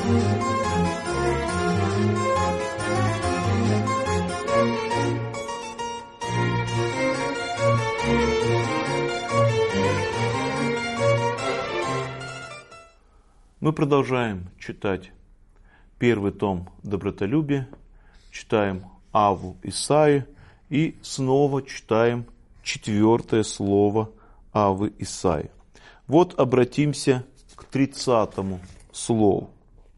Мы продолжаем читать первый том «Добротолюбие», читаем Авву Исаию и снова читаем четвертое слово Аввы Исаии. Вот обратимся к 30-му слову.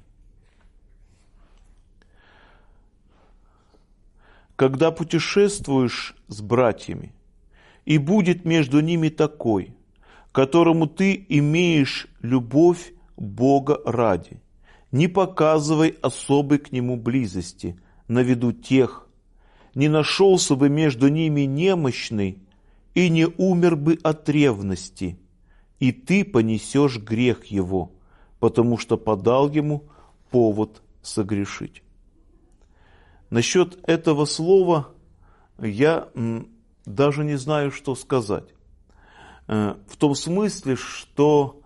«Когда путешествуешь с братьями, и будет между ними такой, которому ты имеешь любовь Бога ради, не показывай особой к нему близости на виду тех, не нашелся бы между ними немощный и не умер бы от ревности, и ты понесешь грех его, потому что подал ему повод согрешить». Насчет этого слова я даже не знаю, что сказать. В том смысле, что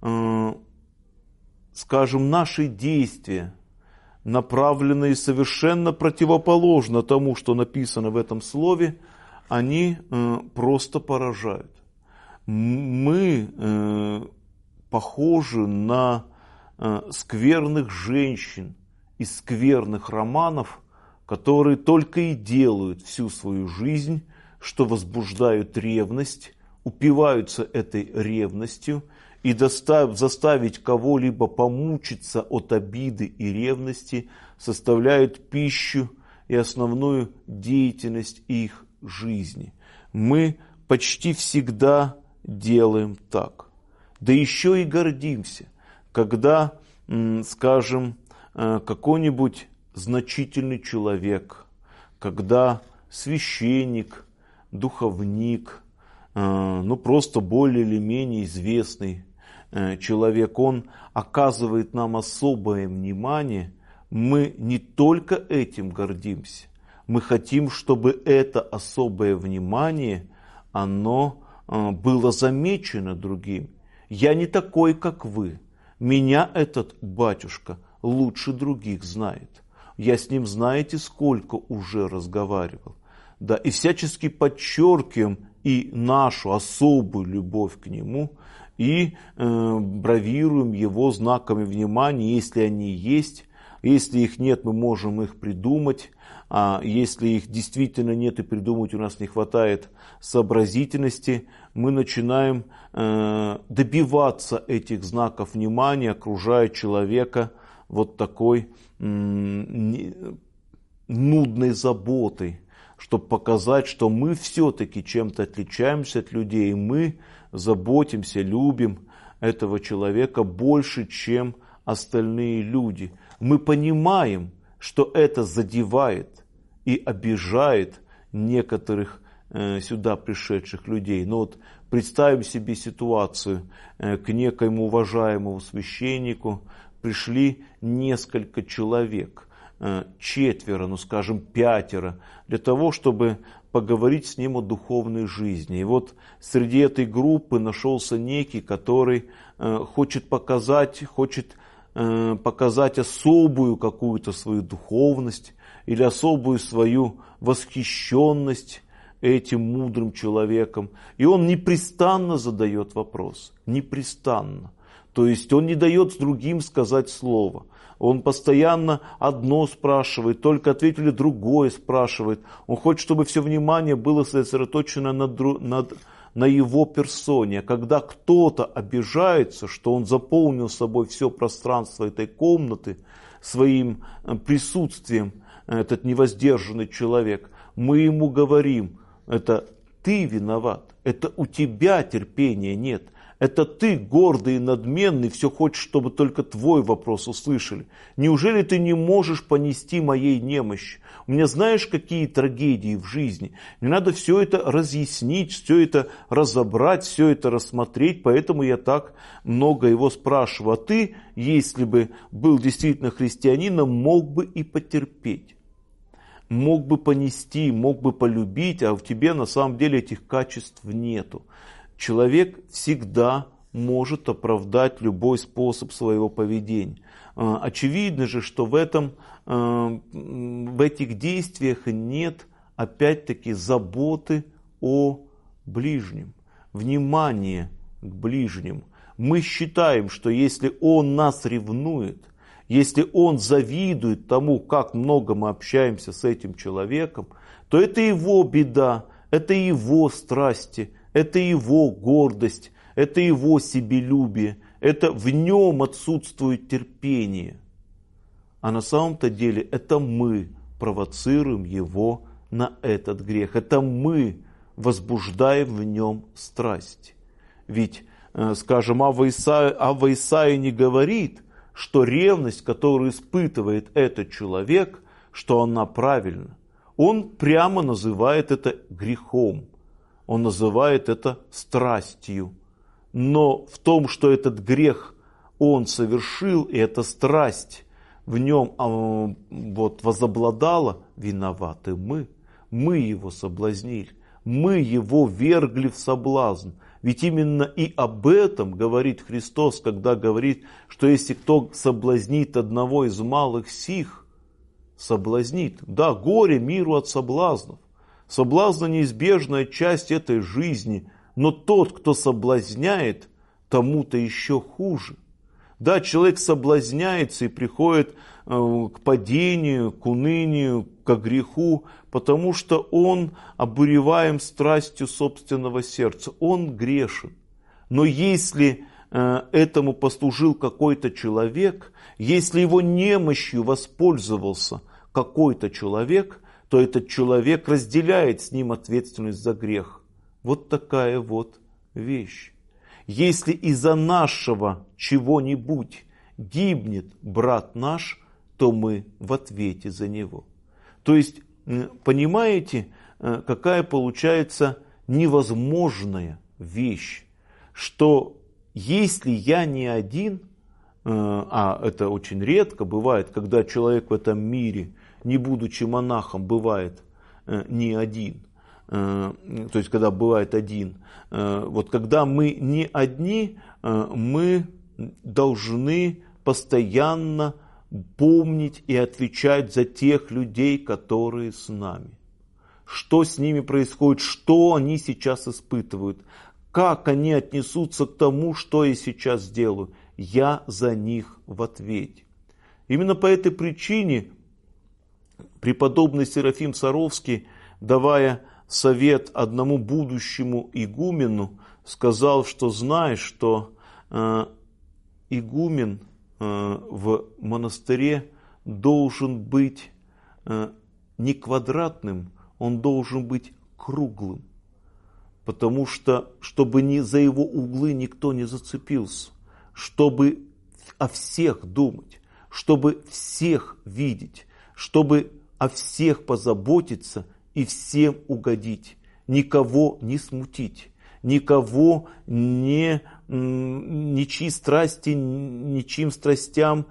скажем, наши действия, направленные совершенно противоположно тому, что написано в этом слове, они просто поражают. Мы похожи на скверных женщин из скверных романов, которые только и делают всю свою жизнь, что возбуждают ревность, упиваются этой ревностью, и заставить кого-либо помучиться от обиды и ревности составляют пищу и основную деятельность их жизни. Мы почти всегда делаем так. Да еще и гордимся, когда, скажем, какой-нибудь значительный человек, когда священник, духовник, просто более или менее известный человек, он оказывает нам особое внимание, мы не только этим гордимся, мы хотим, чтобы это особое внимание, оно было замечено другими. Я не такой, как вы. Меня этот батюшка лучше других знает. Я с ним, знаете, сколько уже разговаривал. Да, и всячески подчеркиваем и нашу особую любовь к нему, и бравируем его знаками внимания, если они есть. Если их нет, мы можем их придумать. А если их действительно нет и придумать у нас не хватает сообразительности, мы начинаем добиваться этих знаков внимания, окружая человека вот такой нудной заботой, чтобы показать, что мы все-таки чем-то отличаемся от людей, и мы заботимся, любим этого человека больше, чем остальные люди. Мы понимаем, что это задевает и обижает некоторых сюда пришедших людей. Но вот представим себе ситуацию: к некоему уважаемому священнику пришли несколько человек, 4, скажем, 5, для того, чтобы поговорить с ним о духовной жизни. И вот среди этой группы нашелся некий, который хочет показать особую какую-то свою духовность или особую свою восхищенность этим мудрым человеком. И он непрестанно задает вопрос. Непрестанно. То есть он не дает другим сказать слово. Он постоянно одно спрашивает, только ответили другое спрашивает. Он хочет, чтобы все внимание было сосредоточено на его персоне. А когда кто-то обижается, что он заполнил собой все пространство этой комнаты своим присутствием, этот невоздержанный человек, мы ему говорим: это ты виноват, это у тебя терпения нет. Это ты, гордый и надменный, все хочешь, чтобы только твой вопрос услышали. Неужели ты не можешь понести моей немощи? У меня знаешь, какие трагедии в жизни? Мне надо все это разъяснить, все это разобрать, все это рассмотреть, поэтому я так много его спрашиваю. А ты, если бы был действительно христианином, мог бы и потерпеть. Мог бы понести, мог бы полюбить, а в тебе на самом деле этих качеств нету. Человек всегда может оправдать любой способ своего поведения. Очевидно же, что в этих действиях нет, опять-таки, заботы о ближнем, внимания к ближнему. Мы считаем, что если он нас ревнует, если он завидует тому, как много мы общаемся с этим человеком, то это его беда, это его страсти, это его гордость, это его себелюбие, это в нем отсутствует терпение. А на самом-то деле это мы провоцируем его на этот грех, это мы возбуждаем в нем страсть. Ведь, скажем, Авва Исаия не говорит, что ревность, которую испытывает этот человек, что она правильна. Он прямо называет это грехом, он называет это страстью. Но в том, что этот грех он совершил, и эта страсть в нем возобладала, виноваты мы. Мы его соблазнили, мы его вергли в соблазн. Ведь именно и об этом говорит Христос, когда говорит, что если кто соблазнит одного из малых сих, соблазнит. Да, горе миру от соблазнов. Соблазн – неизбежная часть этой жизни, но тот, кто соблазняет, тому-то еще хуже. Да, человек соблазняется и приходит к падению, к унынию, к греху, потому что он обуреваем страстью собственного сердца. Он грешен. Но если этому послужил какой-то человек, если его немощью воспользовался какой-то человек, то этот человек разделяет с ним ответственность за грех. Вот такая вот вещь. Если из-за нашего чего-нибудь гибнет брат наш, то мы в ответе за него. То есть, понимаете, какая получается невозможная вещь, что если я не один, а это очень редко бывает, когда человек в этом мире, не будучи монахом, бывает не один, то есть когда бывает один, вот когда мы не одни, мы должны постоянно помнить и отвечать за тех людей, которые с нами. Что с ними происходит, что они сейчас испытывают, как они отнесутся к тому, что я сейчас делаю. Я за них в ответе. Именно по этой причине преподобный Серафим Саровский, давая совет одному будущему игумену, сказал, что знаешь, что игумен в монастыре должен быть не квадратным, он должен быть круглым. Потому что, чтобы за его углы никто не зацепился, чтобы о всех думать, чтобы всех видеть, чтобы о всех позаботиться и всем угодить, никого не смутить, никого ничьи страсти, ничьим страстям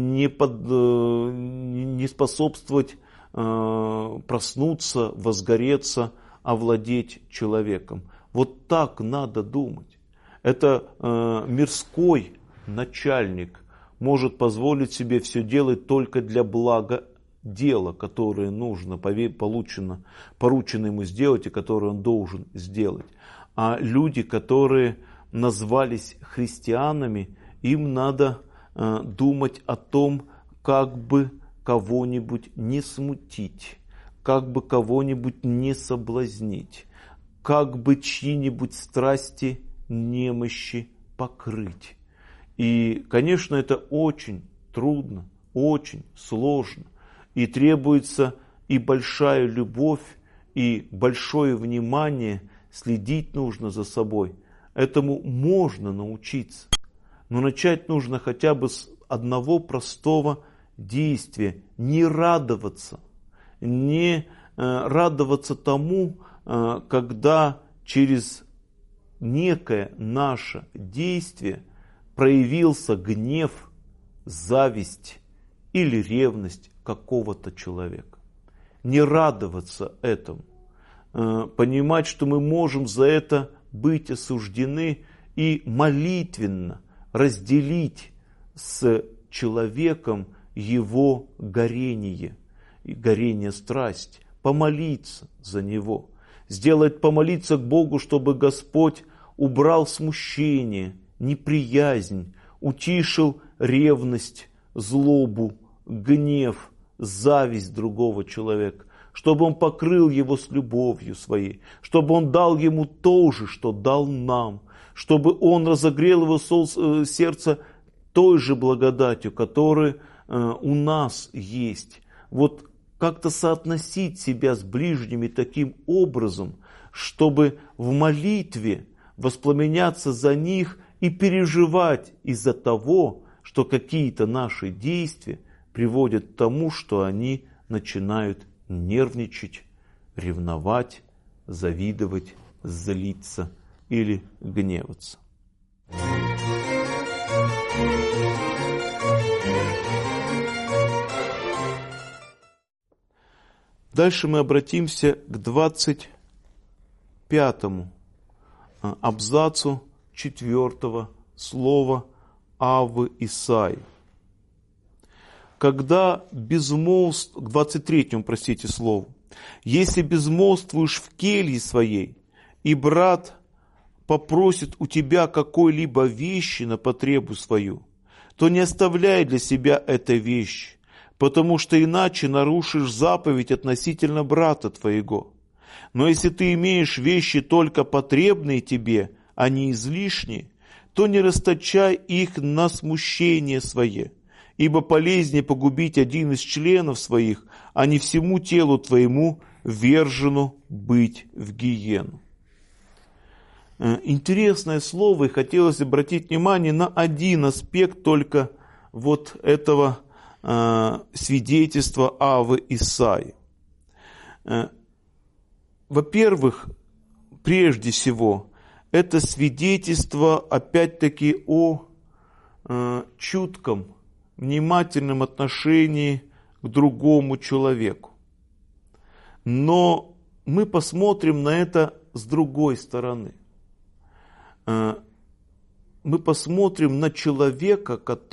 не способствовать проснуться, возгореться, овладеть человеком. Вот так надо думать. Это мирской начальник может позволить себе все делать только для блага дела, которое нужно, поручено ему сделать и которое он должен сделать. А люди, которые назвались христианами, им надо думать о том, как бы кого-нибудь не смутить, как бы кого-нибудь не соблазнить, как бы чьи-нибудь страсти, немощи покрыть. И, конечно, это очень трудно, очень сложно. И требуется и большая любовь, и большое внимание, следить нужно за собой. Этому можно научиться. Но начать нужно хотя бы с одного простого действия. Не радоваться. Не радоваться тому, когда через некое наше действие проявился гнев, зависть или ревность какого-то человека. Не радоваться этому. Понимать, что мы можем за это быть осуждены и молитвенно разделить с человеком его горение, и горение страсти, помолиться за него, помолиться к Богу, чтобы Господь убрал смущение, неприязнь, утишил ревность, злобу, гнев, зависть другого человека, чтобы Он покрыл его с любовью своей, чтобы Он дал ему то же, что дал нам, чтобы Он разогрел его сердце той же благодатью, которая у нас есть. Вот как-то соотносить себя с ближними таким образом, чтобы в молитве воспламеняться за них и переживать из-за того, что какие-то наши действия приводят к тому, что они начинают нервничать, ревновать, завидовать, злиться или гневаться. Дальше мы обратимся к 25-му абзацу 4-го слова Аввы Исаии. Когда к 23-му, слову. «Если безмолвствуешь в келье своей, и брат попросит у тебя какой-либо вещи на потребу свою, то не оставляй для себя этой вещи, потому что иначе нарушишь заповедь относительно брата твоего. Но если ты имеешь вещи только потребные тебе, а не излишние, то не расточай их на смущение свое, ибо полезнее погубить один из членов своих, а не всему телу твоему ввержену быть в гиену». Интересное слово, и хотелось обратить внимание на один аспект только вот этого свидетельства Аввы Исаии. Во-первых, прежде всего, это свидетельство опять-таки о чутком, внимательном отношении к другому человеку. Но мы посмотрим на это с другой стороны. Мы посмотрим на человека,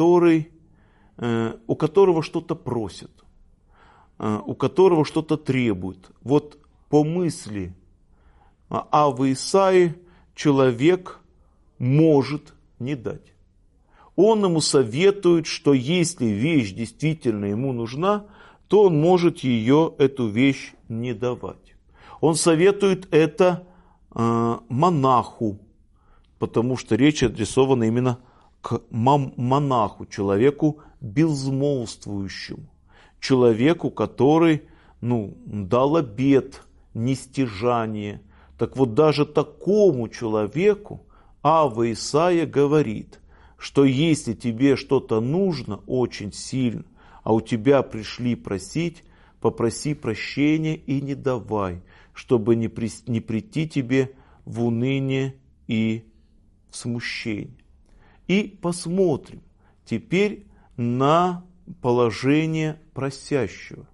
у которого что-то просят, у которого что-то требуют. Вот по мысли Аввы Исаии человек может не дать. Он ему советует, что если вещь действительно ему нужна, то он может эту вещь не давать. Он советует это монаху, потому что речь адресована именно к монаху, человеку безмолвствующему, человеку, который дал обет нестяжания. Так вот, даже такому человеку Авва Исаия говорит, что если тебе что-то нужно очень сильно, а у тебя пришли просить, попроси прощения и не давай, чтобы не прийти тебе в уныние и в смущение. И посмотрим теперь на положение просящего.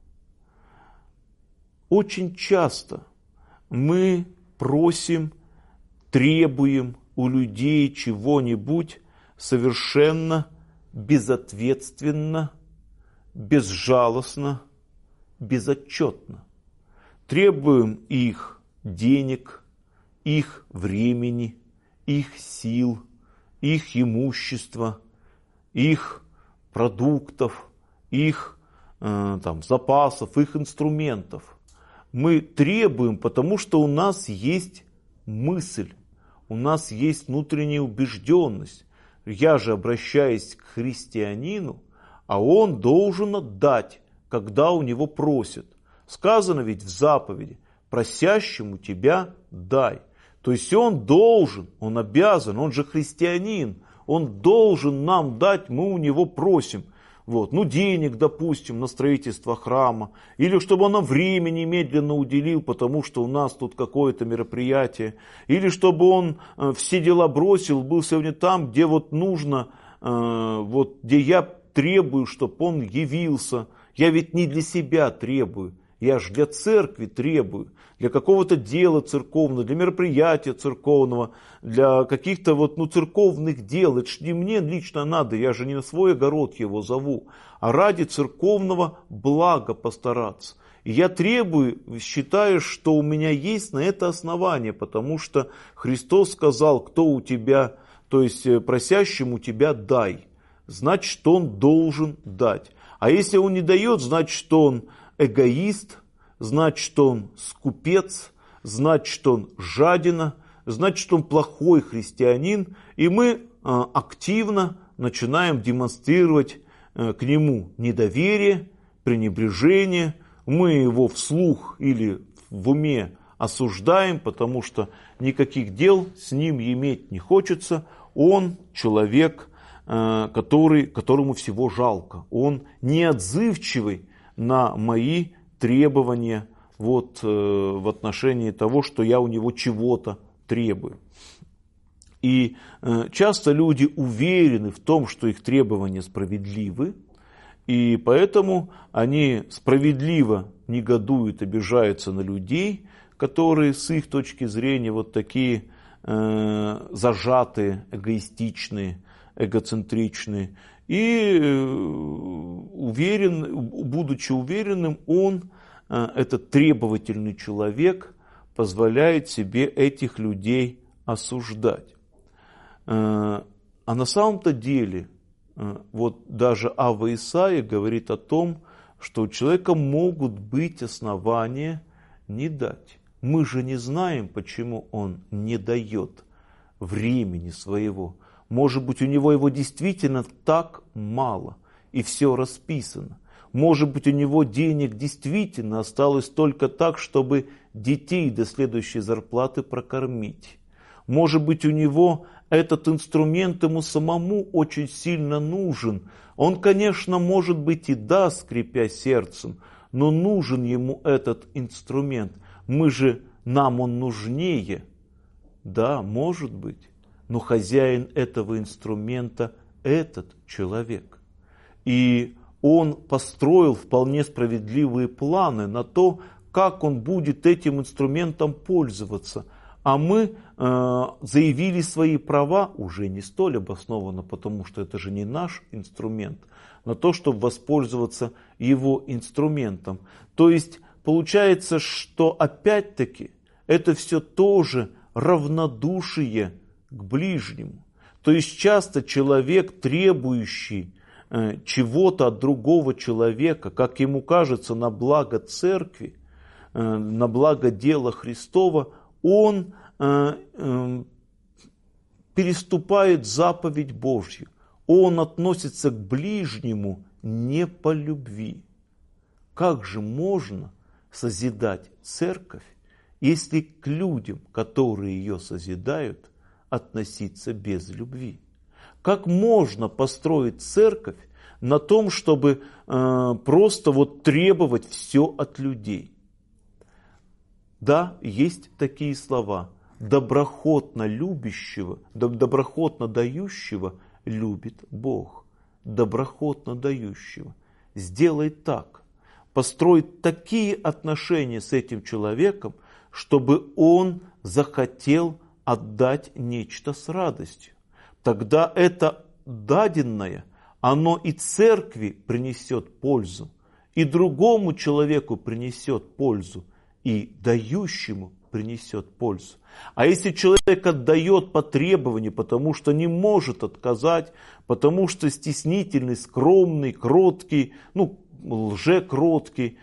Очень часто мы просим, требуем у людей чего-нибудь совершенно безответственно, безжалостно, безотчетно. Требуем их денег, их времени, их сил, их имущества, их продуктов, их запасов, их инструментов. Мы требуем, потому что у нас есть мысль, у нас есть внутренняя убежденность. Я же обращаюсь к христианину, а он должен отдать, когда у него просят. Сказано ведь в заповеди: просящему тебя дай. То есть он должен, он обязан, он же христианин, он должен нам дать, мы у него просим. Денег, допустим, на строительство храма, или чтобы он нам времени немедленно уделил, потому что у нас тут какое-то мероприятие, или чтобы он все дела бросил, был сегодня там, где нужно, где я требую, чтобы он явился. Я ведь не для себя требую, Я же для церкви требую, для какого-то дела церковного, для мероприятия церковного, для каких-то церковных дел. Это ж не мне лично надо, я же не на свой огород его зову, а ради церковного блага постараться. И я требую, считаю, что у меня есть на это основание, потому что Христос сказал, кто у тебя, то есть просящему тебя дай, значит, он должен дать. А если он не дает, значит, он эгоист, значит, он скупец, значит, он жадина, значит, он плохой христианин. И мы активно начинаем демонстрировать к нему недоверие, пренебрежение. Мы его вслух или в уме осуждаем, потому что никаких дел с ним иметь не хочется. Он человек, которому всего жалко. Он неотзывчивый на мои требования в отношении того, что я у него чего-то требую. И часто люди уверены в том, что их требования справедливы, и поэтому они справедливо негодуют, обижаются на людей, которые с их точки зрения такие зажатые, эгоистичные, эгоцентричные. И будучи уверенным, он, этот требовательный человек, позволяет себе этих людей осуждать. А на самом-то деле, даже Авва Исаия говорит о том, что у человека могут быть основания не дать. Мы же не знаем, почему он не дает времени своего. Может быть, у него его действительно так мало, и все расписано. Может быть, у него денег действительно осталось только так, чтобы детей до следующей зарплаты прокормить. Может быть, у него этот инструмент ему самому очень сильно нужен. Он, конечно, может быть и даст, скрипя сердцем, но нужен ему этот инструмент. Нам он нужнее. Да, может быть. Но хозяин этого инструмента – этот человек. И он построил вполне справедливые планы на то, как он будет этим инструментом пользоваться. А мы заявили свои права, уже не столь обоснованно, потому что это же не наш инструмент, на то, чтобы воспользоваться его инструментом. То есть получается, что опять-таки это все тоже равнодушие к ближнему. То есть часто человек, требующий чего-то от другого человека, как ему кажется, на благо церкви, на благо дела Христова, он переступает заповедь Божью. Он относится к ближнему не по любви. Как же можно созидать церковь, если к людям, которые ее созидают, относиться без любви? Как можно построить церковь на том, чтобы просто требовать все от людей? Да, есть такие слова. Доброхотно любящего, доброхотно дающего любит Бог. Доброхотно дающего. Сделай так. Построй такие отношения с этим человеком, чтобы он захотел отдать нечто с радостью. Тогда это даденное, оно и церкви принесет пользу, и другому человеку принесет пользу, и дающему принесет пользу. А если человек отдает по требованию, потому что не может отказать, потому что стеснительный, скромный, кроткий, лжекроткий,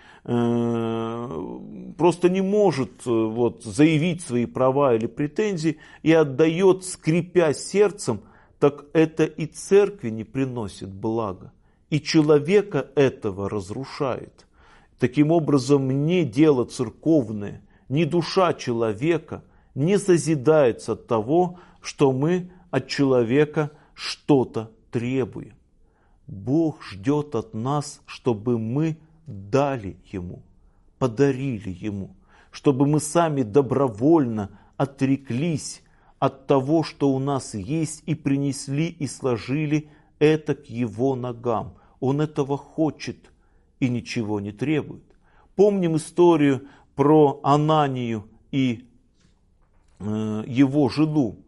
просто не может заявить свои права или претензии и отдает, скрипя сердцем, так это и церкви не приносит блага, и человека этого разрушает. Таким образом, ни дело церковное, ни душа человека не созидается от того, что мы от человека что-то требуем. Бог ждет от нас, чтобы мы дали Ему, подарили Ему, чтобы мы сами добровольно отреклись от того, что у нас есть, и принесли и сложили это к Его ногам. Он этого хочет и ничего не требует. Помним историю про Ананию и его жену,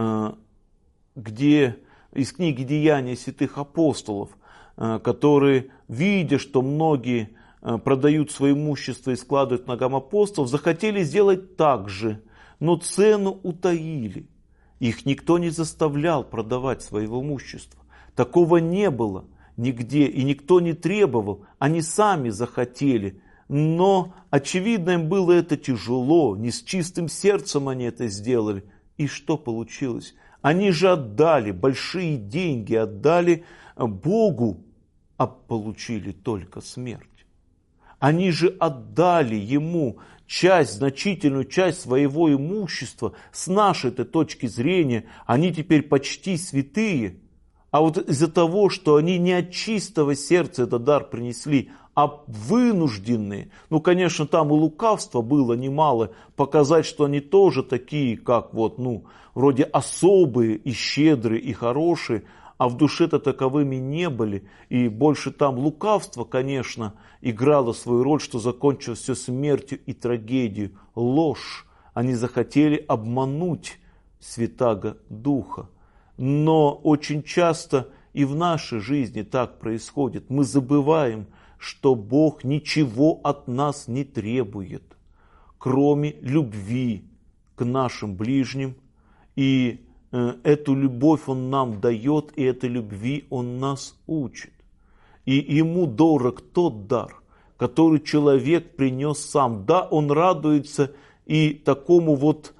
где из книги «Деяния святых апостолов», которые, видя, что многие продают свое имущество и складывают к ногам апостолов, захотели сделать так же, но цену утаили. Их никто не заставлял продавать своего имущества. Такого не было нигде, и никто не требовал. Они сами захотели. Но, очевидно, им было это тяжело. Не с чистым сердцем они это сделали. И что получилось? Они же отдали, большие деньги отдали Богу, а получили только смерть. Они же отдали Ему значительную часть своего имущества. С нашей-то точки зрения, они теперь почти святые. А вот из-за того, что они не от чистого сердца этот дар принесли, а вынужденные, конечно, там и лукавство было немало, показать, что они тоже такие, как вроде особые и щедрые и хорошие, а в душе-то таковыми не были. И больше там лукавство, конечно, играло свою роль, что закончилось все смертью и трагедией. Ложь. Они захотели обмануть Святаго Духа. Но очень часто и в нашей жизни так происходит. Мы забываем, что Бог ничего от нас не требует, кроме любви к нашим ближним. И эту любовь Он нам дает, и этой любви Он нас учит. И Ему дорог тот дар, который человек принес сам. Да, Он радуется и такому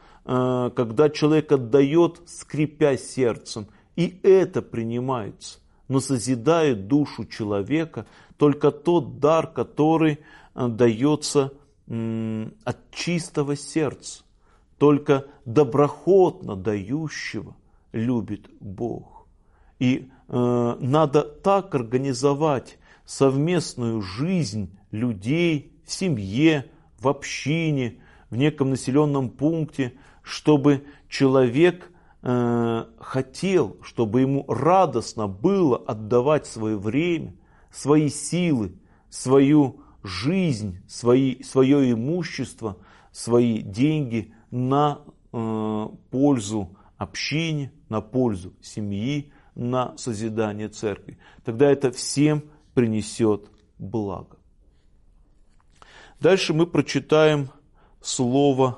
когда человек отдает, скрипя сердцем, и это принимается. Но созидает душу человека только тот дар, который дается от чистого сердца. Только доброхотно дающего любит Бог. И надо так организовать совместную жизнь людей в семье, в общине, в неком населенном пункте, чтобы человек хотел, чтобы ему радостно было отдавать свое время, свои силы, свою жизнь, свое имущество, свои деньги на пользу общине, на пользу семьи, на созидание церкви. Тогда это всем принесет благо. Дальше мы прочитаем слово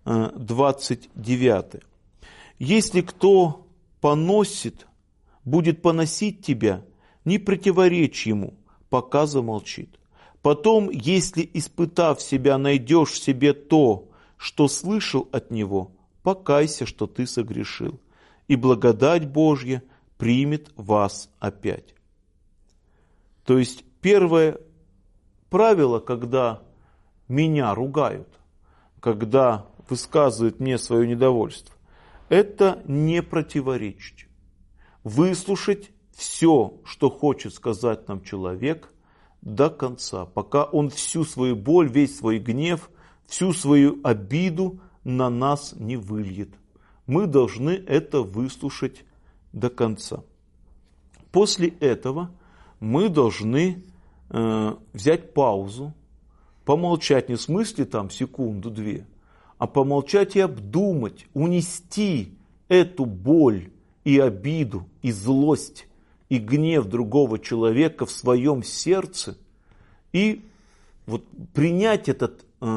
29. «Если кто поносит, будет поносить тебя, не противоречь ему, пока замолчит. Потом, если, испытав себя, найдешь в себе то, что слышал от него, покайся, что ты согрешил, и благодать Божья примет вас опять». То есть первое правило, когда меня ругают, когда высказывают мне свое недовольство, это не противоречить. Выслушать все, что хочет сказать нам человек, до конца, пока он всю свою боль, весь свой гнев, всю свою обиду на нас не выльет. Мы должны это выслушать до конца. После этого мы должны взять паузу, помолчать, не в смысле там секунду-две, а помолчать и обдумать, унести эту боль и обиду, и злость, и гнев другого человека в своем сердце и принять это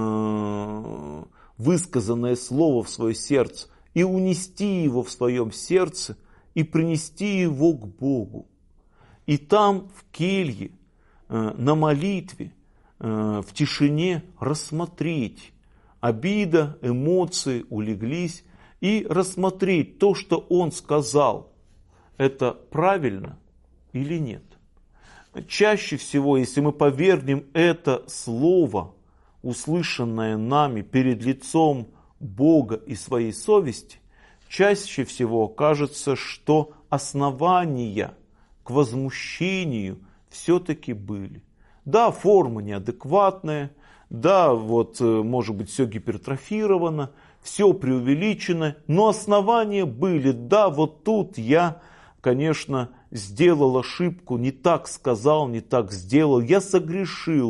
высказанное слово в свое сердце и унести его в своем сердце и принести его к Богу. И там в келье, на молитве, в тишине рассмотреть. Обида, эмоции улеглись, и рассмотреть то, что он сказал, это правильно или нет. Чаще всего, если мы повергнем это слово, услышанное нами перед лицом Бога и своей совести, чаще всего кажется, что основания к возмущению все-таки были. Да, форма неадекватная, да, может быть, все гипертрофировано, все преувеличено, но основания были. Да, тут я, конечно, сделал ошибку, не так сказал, не так сделал, я согрешил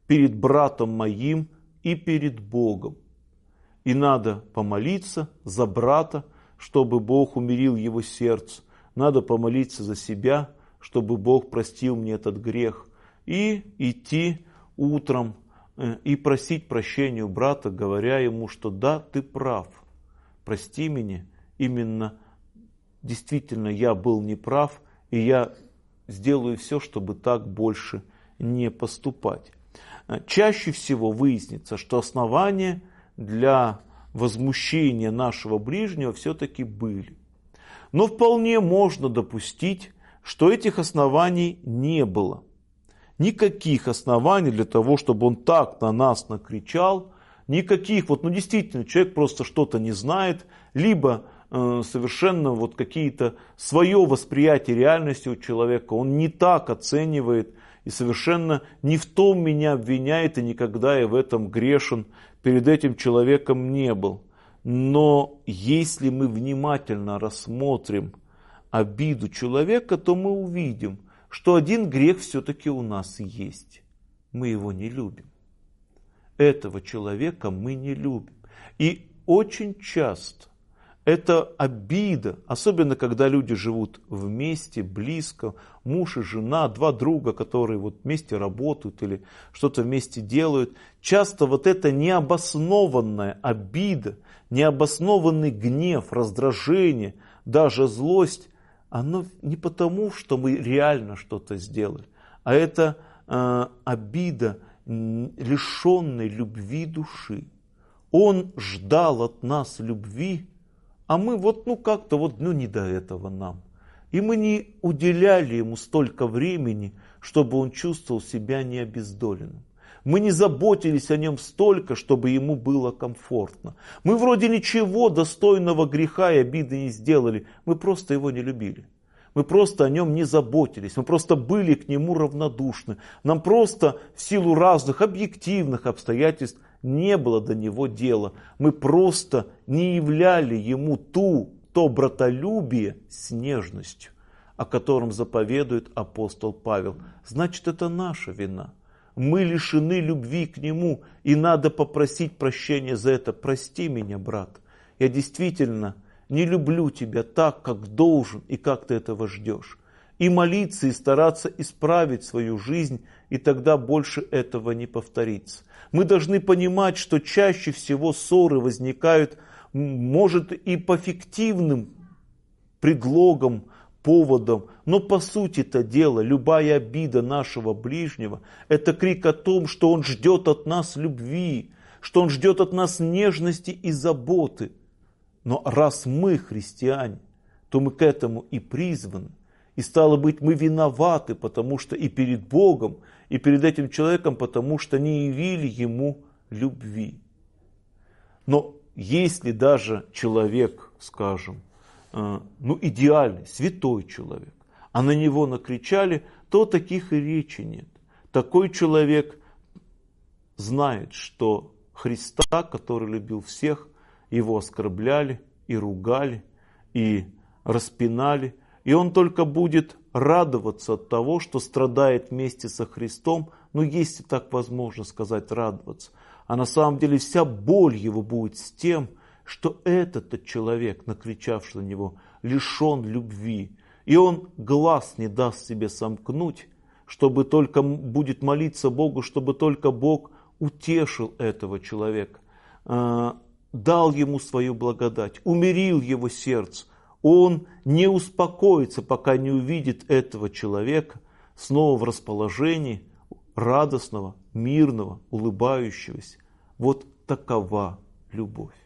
перед братом моим и перед Богом. И надо помолиться за брата, чтобы Бог умирил его сердце. Надо помолиться за себя, чтобы Бог простил мне этот грех. И идти утром и просить прощения у брата, говоря ему, что да, ты прав, прости меня, именно действительно я был неправ, и я сделаю все, чтобы так больше не поступать. Чаще всего выяснится, что основания для возмущения нашего ближнего все-таки были. Но вполне можно допустить, что этих оснований не было. Никаких оснований для того, чтобы он так на нас накричал, никаких, действительно, человек просто что-то не знает, либо совершенно какие-то свое восприятие реальности у человека, он не так оценивает и совершенно не в том меня обвиняет, и никогда я в этом грешен перед этим человеком не был. Но если мы внимательно рассмотрим обиду человека, то мы увидим, что один грех все-таки у нас есть. Мы его не любим. Этого человека мы не любим. И очень часто эта обида, особенно когда люди живут вместе, близко, муж и жена, два друга, которые вместе работают или что-то вместе делают, часто эта необоснованная обида, необоснованный гнев, раздражение, даже злость, оно не потому, что мы реально что-то сделали, а это обида лишенной любви души. Он ждал от нас любви, а мы как-то не до этого нам. И мы не уделяли ему столько времени, чтобы он чувствовал себя необездоленным. Мы не заботились о нем столько, чтобы ему было комфортно. Мы вроде ничего достойного греха и обиды не сделали. Мы просто его не любили. Мы просто о нем не заботились. Мы просто были к нему равнодушны. Нам просто в силу разных объективных обстоятельств не было до него дела. Мы просто не являли ему то братолюбие с нежностью, о котором заповедует апостол Павел. Значит, это наша вина. Мы лишены любви к нему, и надо попросить прощения за это. Прости меня, брат, я действительно не люблю тебя так, как должен и как ты этого ждешь. И молиться, и стараться исправить свою жизнь, и тогда больше этого не повторится. Мы должны понимать, что чаще всего ссоры возникают, может, и по фиктивным предлогам, поводом, но по сути-то дела, любая обида нашего ближнего – это крик о том, что он ждет от нас любви, что он ждет от нас нежности и заботы. Но раз мы христиане, то мы к этому и призваны. И стало быть, мы виноваты, потому что и перед Богом, и перед этим человеком, потому что не явили ему любви. Но если даже человек, скажем, идеальный, святой человек, а на него накричали, то таких и речи нет. Такой человек знает, что Христа, который любил всех, его оскорбляли и ругали, и распинали, и он только будет радоваться от того, что страдает вместе со Христом, если так возможно сказать, радоваться. А на самом деле вся боль его будет с тем, что этот человек, накричавший на него, лишен любви. И он глаз не даст себе сомкнуть, чтобы только будет молиться Богу, чтобы только Бог утешил этого человека, дал ему свою благодать, умирил его сердце. Он не успокоится, пока не увидит этого человека снова в расположении радостного, мирного, улыбающегося. Вот такова любовь.